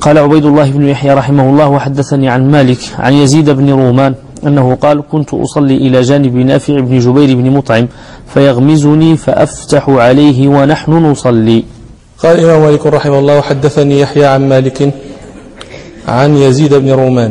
قال عبيد الله بن يحيى رحمه الله: وحدثني عن مالك عن يزيد بن رومان أنه قال: كنت أصلي إلى جانب نافع بن جبير بن مطعم فيغمزني فأفتح عليه ونحن نصلي. قال الإمام مالك رحمه الله: وحدثني يحيى عن مالك عن يزيد بن رومان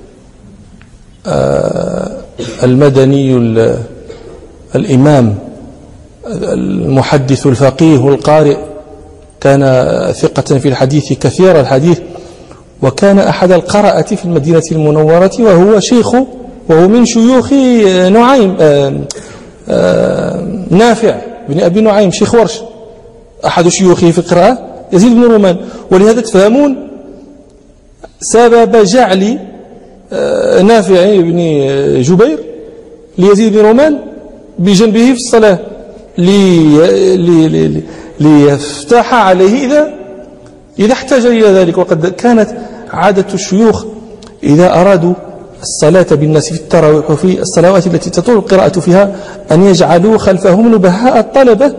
المدني الإمام المحدث الفقيه القارئ، كان ثقة في الحديث كثير الحديث، وكان أحد القراءة في المدينة المنورة، وهو من شيوخ نعيم نافع بن أبي نعيم شيخ ورش، أحد شيوخه في القراءة يزيد بن رومان. ولهذا تفهمون سبب جعل نافع بن جبير ليزيد بن رومان بجنبه في الصلاة ليفتح عليه إذا احتاج إلى ذلك. وقد كانت عادة الشيوخ إذا أرادوا الصلاة بالناس في التراويح وفي الصلوات التي تطول القراءة فيها أن يجعلوا خلفهم نبهاء الطلبة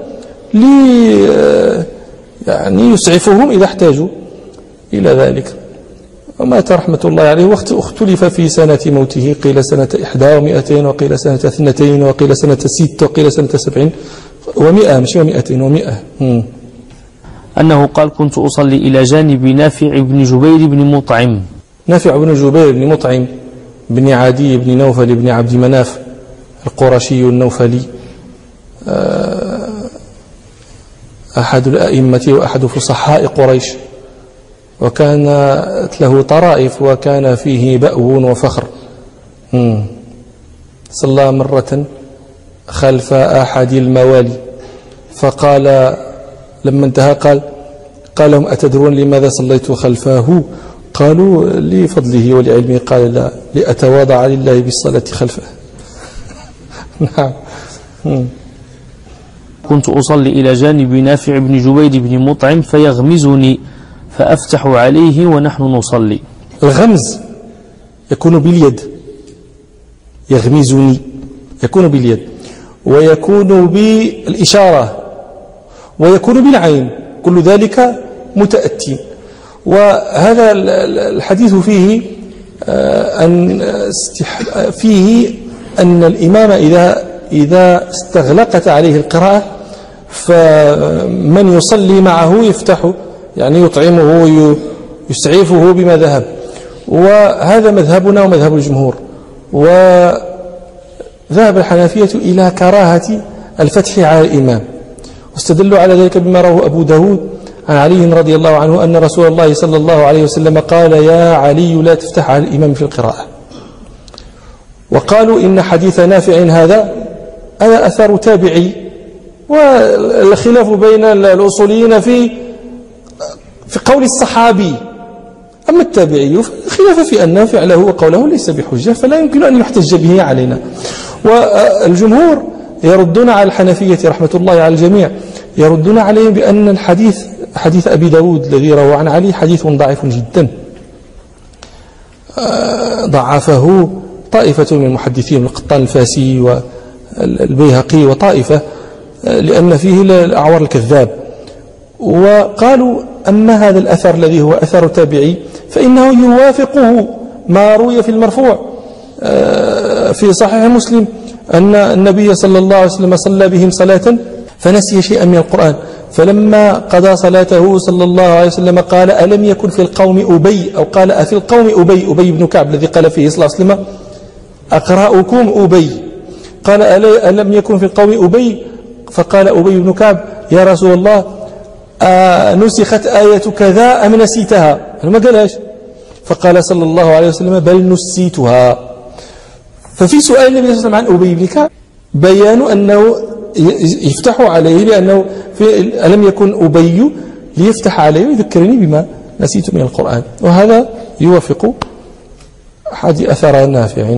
يعني يسعفهم إذا احتاجوا إلى ذلك. ومات رحمة الله عليه، واختلف في سنة موته، قيل سنة 1 وقيل سنة 2 وقيل سنة 6 وقيل سنة 70 و100، مش 200 و100. أنه قال: كنت أصلي إلى جانب نافع بن جبير بن مطعم. نافع بن جبير بن مطعم بن عدي بن نوفل بن عبد مناف القرشي النوفلي، أحد الأئمة وأحد فصحاء قريش، وكانت له طرائف وكان فيه بأو وفخر. صلى مرة خلف أحد الموالي، فقال لما انتهى قال لهم: أتدرون لماذا صليت خلفه؟ قالوا: لفضله ولعلمه. قال: لا، لأتواضع لله بالصلاة خلفه. نعم. كنت أصلي إلى جانب نافع بن جبير بن مطعم فيغمزني فأفتح عليه ونحن نصلي. الغمز يكون باليد، يغمزني يكون باليد، ويكون بالإشارة، ويكون بالعين، كل ذلك متأتي. وهذا الحديث فيه أن الإمام إذا استغلقت عليه القراءة فمن يصلي معه يفتح، يعني يطعمه يسعفه بما ذهب. وهذا مذهبنا ومذهب الجمهور. وذهب الحنفية إلى كراهة الفتح على الإمام، واستدلوا على ذلك بما رواه أبو داود عن علي رضي الله عنه أن رسول الله صلى الله عليه وسلم قال: يا علي لا تفتح على الإمام في القراءة. وقالوا إن حديث نافع هذا أثر تابعي، والخلاف بين الأصوليين في قول الصحابي. أما التابعي خلاف في أن فعله وقوله ليس بحجة، فلا يمكن أن يحتج به علينا. والجمهور يردون على الحنفية رحمة الله على الجميع، يردون عليهم بأن حديث أبي داود الذي روى عن علي حديث ضعيف جدا، ضعفه طائفة من المحدثين، القطان الفاسي والبيهقي وطائفة، لأن فيه الأعور الكذاب. وقالوا: أما هذا الأثر الذي هو أثر تابعي فإنه يوافقه ما روي في المرفوع في صحيح مسلم أن النبي صلى الله عليه وسلم صلى بهم صلاة فنسي شيئا من القرآن، فلما قضى صلاته صلى الله عليه وسلم قال: ألم يكن في القوم أبي، أو قال: أفي القوم أبي بن كعب الذي قال فيه صلى الله عليه وسلم: أقرأكم أبي. قال: ألم يكن في القوم أبي؟ فقال أبي بن كعب: يا رسول الله، نسخت آية كذا أم نسيتها؟ ما قالهاش. فقال صلى الله عليه وسلم: بل نسيتها. ففي سؤال النبي صلى الله عليه وسلم عن أبي بن كعب بيان أنه يفتح عليه، لأنه ألم يكن أبي ليفتح عليه ويذكرني بما نسيت من القرآن. وهذا يوافق أحد أثر نافع.